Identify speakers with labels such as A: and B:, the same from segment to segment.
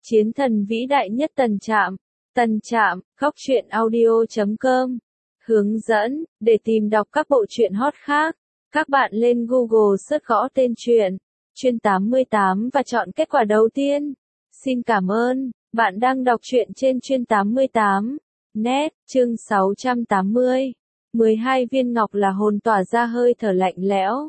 A: Chiến thần vĩ đại nhất Tần Trạm. Tần Trạm, góc truyện audio.com. Hướng dẫn, để tìm đọc các bộ truyện hot khác, các bạn lên Google search gõ tên truyện, Chuyên 88 và chọn kết quả đầu tiên. Xin cảm ơn, bạn đang đọc truyện trên Chuyên 88. Net, chương 680. 12 viên ngọc là hồn tỏa ra hơi thở lạnh lẽo.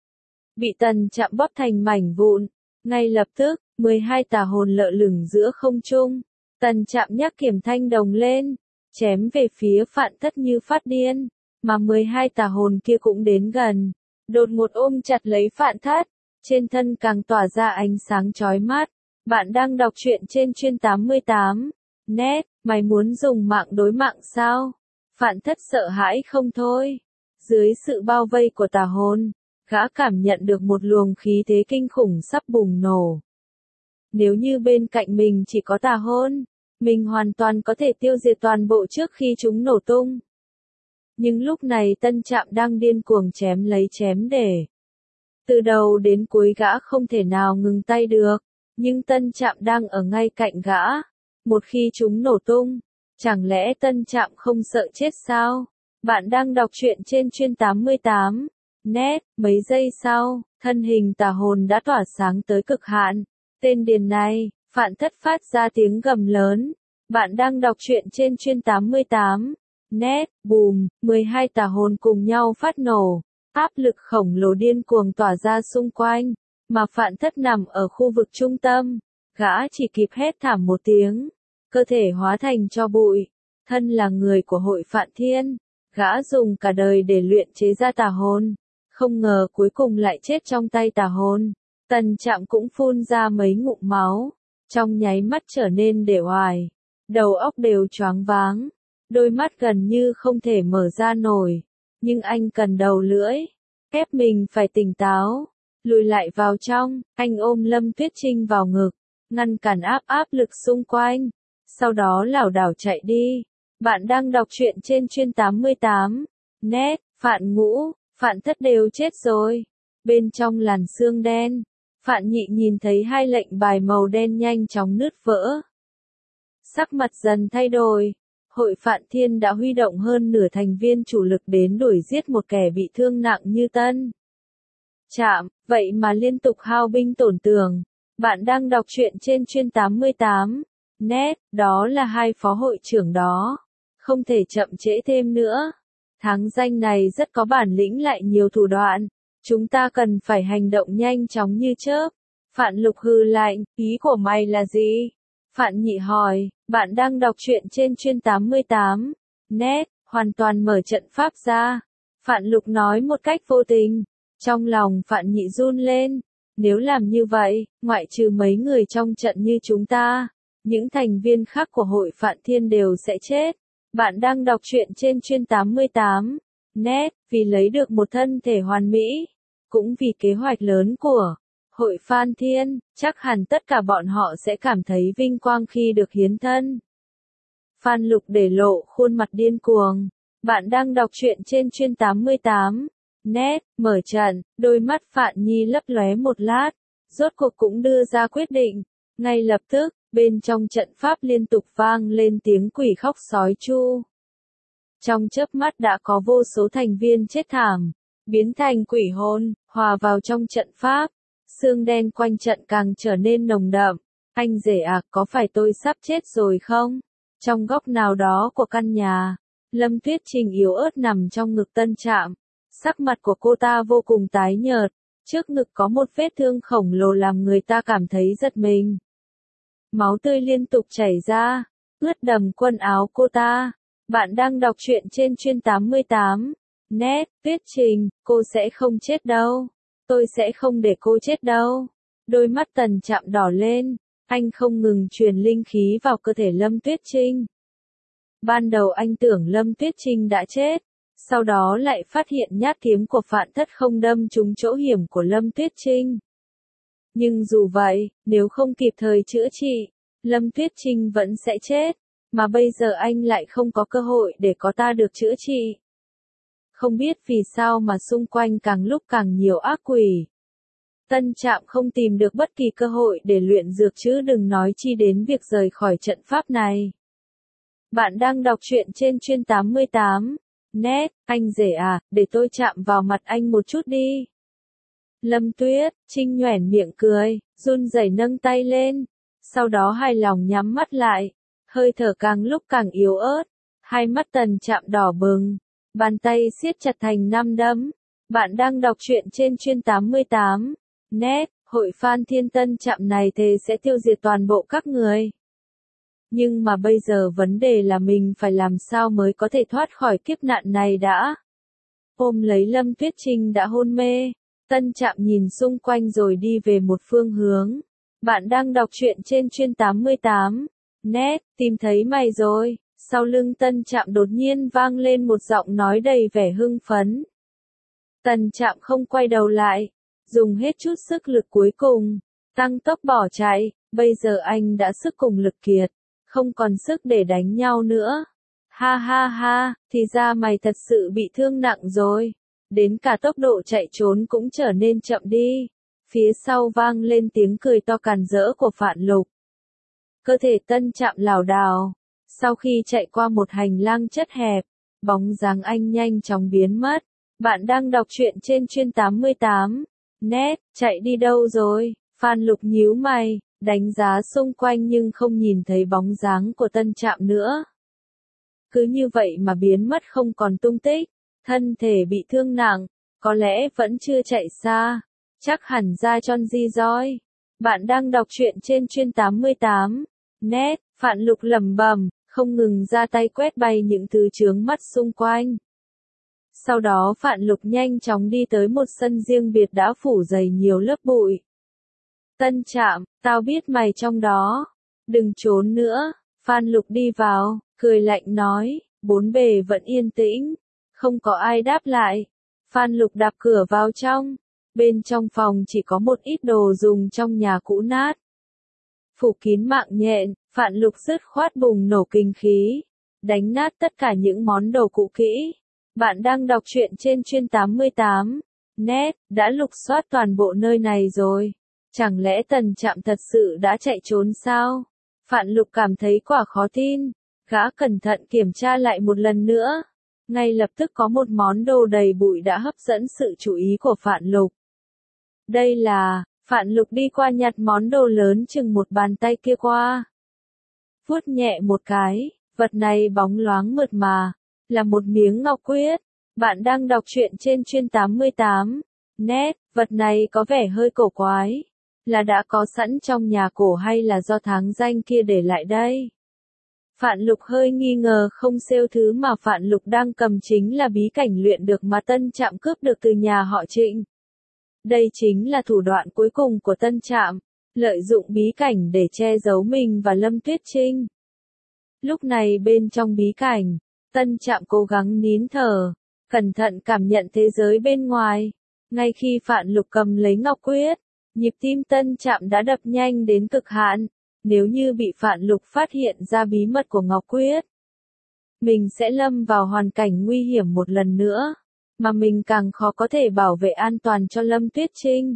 A: Bị Tần Trạm bóp thành mảnh vụn. Ngay lập tức, 12 tà hồn lợ lửng giữa không trung. Tần Trạm nhắc Kiểm Thanh Đồng lên, chém về phía Phạn Thất như phát điên, mà 12 tà hồn kia cũng đến gần, đột ngột ôm chặt lấy Phạn Thất, trên thân càng tỏa ra ánh sáng chói mắt. Bạn đang đọc truyện trên Chuyên 88. Net, mày muốn dùng mạng đối mạng sao? Phạn Thất sợ hãi không thôi. Dưới sự bao vây của tà hồn, gã cảm nhận được một luồng khí thế kinh khủng sắp bùng nổ. Nếu như bên cạnh mình chỉ có tà hồn, mình hoàn toàn có thể tiêu diệt toàn bộ trước khi chúng nổ tung. Nhưng lúc này Tân Trạm đang điên cuồng chém lấy chém để. Từ đầu đến cuối gã không thể nào ngừng tay được, nhưng Tân Trạm đang ở ngay cạnh gã. Một khi chúng nổ tung, chẳng lẽ Tân Trạm không sợ chết sao? Bạn đang đọc truyện trên Chuyên 88. Net, mấy giây sau, thân hình tà hồn đã tỏa sáng tới cực hạn. Tên điền này, Phạn Thất phát ra tiếng gầm lớn. Bạn đang đọc truyện trên Chuyên 88. Net, bùm, 12 tà hồn cùng nhau phát nổ. Áp lực khổng lồ điên cuồng tỏa ra xung quanh, mà Phạn Thất nằm ở khu vực trung tâm. Gã chỉ kịp hét thảm một tiếng, cơ thể hóa thành tro bụi. Thân là người của hội Phạn Thiên, gã dùng cả đời để luyện chế ra tà hồn, không ngờ cuối cùng lại chết trong tay tà hồn. Tần Trạm cũng phun ra mấy ngụm máu, trong nháy mắt trở nên để oải, đầu óc đều choáng váng, đôi mắt gần như không thể mở ra nổi, nhưng anh cần đầu lưỡi, ép mình phải tỉnh táo, lùi lại vào trong, anh ôm Lâm Tuyết Trinh vào ngực, ngăn cản áp lực xung quanh, sau đó lảo đảo chạy đi. Bạn đang đọc truyện trên Chuyên 88. Net, Phạn Ngũ, Phạn Thất đều chết rồi. Bên trong làn sương đen, Phạn Nhị nhìn thấy hai lệnh bài màu đen nhanh chóng nứt vỡ. Sắc mặt dần thay đổi, hội Phạn Thiên đã huy động hơn nửa thành viên chủ lực đến đuổi giết một kẻ bị thương nặng như Tân Trạm, vậy mà liên tục hao binh tổn tường. Bạn đang đọc truyện trên Chuyên 88. Net, đó là hai phó hội trưởng đó. Không thể chậm trễ thêm nữa. Thắng danh này rất có bản lĩnh lại nhiều thủ đoạn. Chúng ta cần phải hành động nhanh chóng như chớp. Phạn Lục hừ lạnh, ý của mày là gì? Phạn Nhị hỏi, bạn đang đọc truyện trên Chuyên 88. Net, hoàn toàn mở trận pháp ra. Phạn Lục nói một cách vô tình. Trong lòng Phạn Nhị run lên. Nếu làm như vậy, ngoại trừ mấy người trong trận như chúng ta, những thành viên khác của hội Phạn Thiên đều sẽ chết. Bạn đang đọc truyện trên Chuyên 88. Net, vì lấy được một thân thể hoàn mỹ, cũng vì kế hoạch lớn của hội Phạn Thiên, chắc hẳn tất cả bọn họ sẽ cảm thấy vinh quang khi được hiến thân. Phan Lục để lộ khuôn mặt điên cuồng. Bạn đang đọc truyện trên Chuyên 88. Net, mở trận, đôi mắt Phạn Nhi lấp lóe một lát, rốt cuộc cũng đưa ra quyết định. Ngay lập tức, bên trong trận pháp liên tục vang lên tiếng quỷ khóc sói chu. Trong chớp mắt đã có vô số thành viên chết thảm, biến thành quỷ hồn, hòa vào trong trận pháp. Sương đen quanh trận càng trở nên nồng đậm. Anh rể à, có phải tôi sắp chết rồi không? Trong góc nào đó của căn nhà, Lâm Tuyết Trinh yếu ớt nằm trong ngực Tân Trạm. Sắc mặt của cô ta vô cùng tái nhợt, trước ngực có một vết thương khổng lồ làm người ta cảm thấy giật mình. Máu tươi liên tục chảy ra, ướt đầm quần áo cô ta. Bạn đang đọc truyện trên Chuyên 88. Net, Tuyết Trinh, cô sẽ không chết đâu. Tôi sẽ không để cô chết đâu. Đôi mắt Tần Trạm đỏ lên, anh không ngừng truyền linh khí vào cơ thể Lâm Tuyết Trinh. Ban đầu anh tưởng Lâm Tuyết Trinh đã chết, sau đó lại phát hiện nhát kiếm của Phạn Thất không đâm trúng chỗ hiểm của Lâm Tuyết Trinh. Nhưng dù vậy, nếu không kịp thời chữa trị, Lâm Tuyết Trinh vẫn sẽ chết, mà bây giờ anh lại không có cơ hội để có ta được chữa trị. Không biết vì sao mà xung quanh càng lúc càng nhiều ác quỷ. Tân Trạm không tìm được bất kỳ cơ hội để luyện dược chứ đừng nói chi đến việc rời khỏi trận pháp này. Bạn đang đọc truyện trên chuyên 88. Net, anh rể à, để tôi chạm vào mặt anh một chút đi. Lâm Tuyết, Trinh nhoẻn miệng cười, run rẩy nâng tay lên. Sau đó hài lòng nhắm mắt lại. Hơi thở càng lúc càng yếu ớt. Hai mắt Tần Trạm đỏ bừng. Bàn tay siết chặt thành 5 đấm. Bạn đang đọc truyện trên chuyên 88. Net, hội fan Thiên Tân Trạm này thề sẽ tiêu diệt toàn bộ các người. Nhưng mà bây giờ vấn đề là mình phải làm sao mới có thể thoát khỏi kiếp nạn này đã. Ôm lấy Lâm Tuyết Trinh đã hôn mê. Tân Trạm nhìn xung quanh rồi đi về một phương hướng. Bạn đang đọc truyện trên chuyên 88. Net, tìm thấy mày rồi. Sau lưng Tân Trạm đột nhiên vang lên một giọng nói đầy vẻ hưng phấn. Tân Trạm không quay đầu lại. Dùng hết chút sức lực cuối cùng. Tăng tốc bỏ chạy. Bây giờ anh đã sức cùng lực kiệt. Không còn sức để đánh nhau nữa. Ha ha ha, thì ra mày thật sự bị thương nặng rồi. Đến cả tốc độ chạy trốn cũng trở nên chậm đi. Phía sau vang lên tiếng cười to càn rỡ của Phạn Lục. Cơ thể Tân Trạm lảo đảo. Sau khi chạy qua một hành lang chất hẹp, bóng dáng anh nhanh chóng biến mất. Bạn đang đọc truyện trên chuyên 88. Net, chạy đi đâu rồi? Phan Lục nhíu mày, đánh giá xung quanh nhưng không nhìn thấy bóng dáng của Tân Trạm nữa. Cứ như vậy mà biến mất không còn tung tích. Thân thể bị thương nặng, có lẽ vẫn chưa chạy xa. Chắc hẳn ra Chon Di Joy. Bạn đang đọc truyện trên chuyên 88. Net, Phạn Lục lẩm bẩm, không ngừng ra tay quét bay những thứ chướng mắt xung quanh. Sau đó Phạn Lục nhanh chóng đi tới một sân riêng biệt đã phủ dày nhiều lớp bụi. Tân Trạm, tao biết mày trong đó. Đừng trốn nữa. Phan Lục đi vào, cười lạnh nói, bốn bề vẫn yên tĩnh. Không có ai đáp lại. Phan Lục đạp cửa vào trong. Bên trong phòng chỉ có một ít đồ dùng trong nhà cũ nát. Phủ kín mạng nhện, Phạn Lục dứt khoát bùng nổ kinh khí. Đánh nát tất cả những món đồ cũ kỹ. Bạn đang đọc truyện trên chuyên 88. Net, đã lục soát toàn bộ nơi này rồi. Chẳng lẽ Tần Trạm thật sự đã chạy trốn sao? Phạn Lục cảm thấy quả khó tin. Gã cẩn thận kiểm tra lại một lần nữa. Ngay lập tức có một món đồ đầy bụi đã hấp dẫn sự chú ý của Phạn Lục. Đây là, Phạn Lục đi qua nhặt món đồ lớn chừng một bàn tay kia qua. Vuốt nhẹ một cái, vật này bóng loáng mượt mà, là một miếng ngọc quyết. Bạn đang đọc truyện trên chuyên 88. Net, vật này có vẻ hơi cổ quái. Là đã có sẵn trong nhà cổ hay là do tháng danh kia để lại đây? Phạn Lục hơi nghi ngờ không xêu thứ mà Phạn Lục đang cầm chính là bí cảnh luyện được mà Tân Trạm cướp được từ nhà họ Trịnh. Đây chính là thủ đoạn cuối cùng của Tân Trạm, lợi dụng bí cảnh để che giấu mình và Lâm Tuyết Trinh. Lúc này bên trong bí cảnh, Tân Trạm cố gắng nín thở, cẩn thận cảm nhận thế giới bên ngoài. Ngay khi Phạn Lục cầm lấy ngọc quyết, nhịp tim Tân Trạm đã đập nhanh đến cực hạn. Nếu như bị Phạn Lục phát hiện ra bí mật của ngọc quyết, mình sẽ lâm vào hoàn cảnh nguy hiểm một lần nữa, mà mình càng khó có thể bảo vệ an toàn cho Lâm Tuyết Trinh.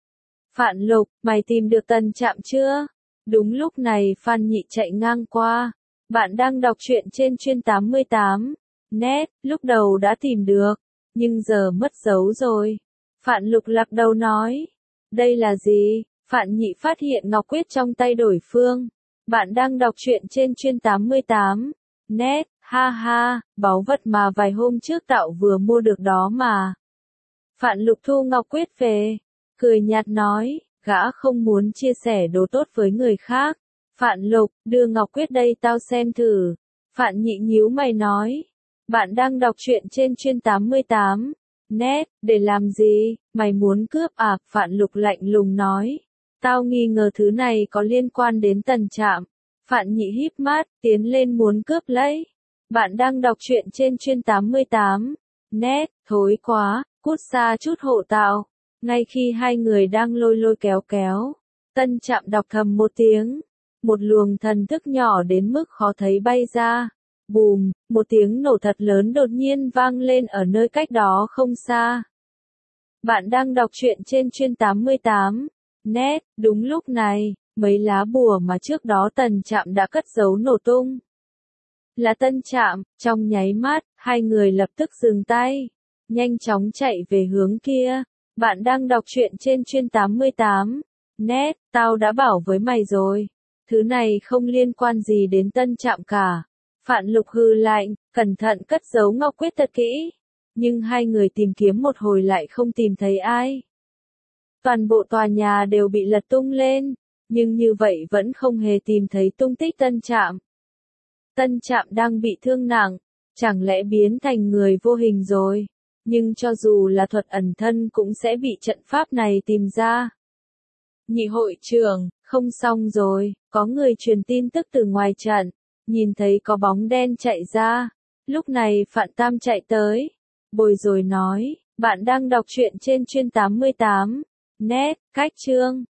A: Phạn Lục, mày tìm được Tần Trạm chưa? Đúng lúc này Phan Nhị chạy ngang qua. Bạn đang đọc truyện trên chuyên 88. Net, lúc đầu đã tìm được, nhưng giờ mất dấu rồi. Phạn Lục lắc đầu nói. Đây là gì? Phạn Nhị phát hiện ngọc quyết trong tay đối phương. Bạn đang đọc truyện trên chuyên 88. Net, ha ha, báu vật mà vài hôm trước Tạo vừa mua được đó mà. Phạn Lục thu ngọc quyết về, cười nhạt nói, gã không muốn chia sẻ đồ tốt với người khác. Phạn Lục, đưa ngọc quyết đây tao xem thử. Phạn Nhị nhíu mày nói. Bạn đang đọc truyện trên chuyên 88. Net, để làm gì? Mày muốn cướp à? Phạn Lục lạnh lùng nói. Tao nghi ngờ thứ này có liên quan đến Tần Trạm. Phạn Nhị híp mắt, tiến lên muốn cướp lấy. Bạn đang đọc truyện trên chuyên 88. Net, thối quá, cút xa chút hộ Tạo. Ngay khi hai người đang lôi lôi kéo kéo, Tân Trạm đọc thầm một tiếng. Một luồng thần thức nhỏ đến mức khó thấy bay ra. Bùm, một tiếng nổ thật lớn đột nhiên vang lên ở nơi cách đó không xa. Bạn đang đọc truyện trên chuyên 88 net. Đúng lúc này, mấy lá bùa mà trước đó Tần Trạm đã cất giấu nổ tung. Là Tân Trạm, trong nháy mắt, hai người lập tức dừng tay, nhanh chóng chạy về hướng kia. Bạn đang đọc truyện trên chuyên 88 net, tao đã bảo với mày rồi. Thứ này không liên quan gì đến Tân Trạm cả. Phạn Lục hừ lạnh, cẩn thận cất giấu ngọc quyết thật kỹ. Nhưng hai người tìm kiếm một hồi lại không tìm thấy ai. Toàn bộ tòa nhà đều bị lật tung lên, nhưng như vậy vẫn không hề tìm thấy tung tích Tân Trạm. Tân Trạm đang bị thương nặng, chẳng lẽ biến thành người vô hình rồi? Nhưng cho dù là thuật ẩn thân cũng sẽ bị trận pháp này tìm ra. Nhị hội trưởng, không xong rồi, có người truyền tin tức từ ngoài trận, nhìn thấy có bóng đen chạy ra. Lúc này Phạn Tam chạy tới, bồi rồi nói, bạn đang đọc truyện trên chuyên 88 net, cách chương.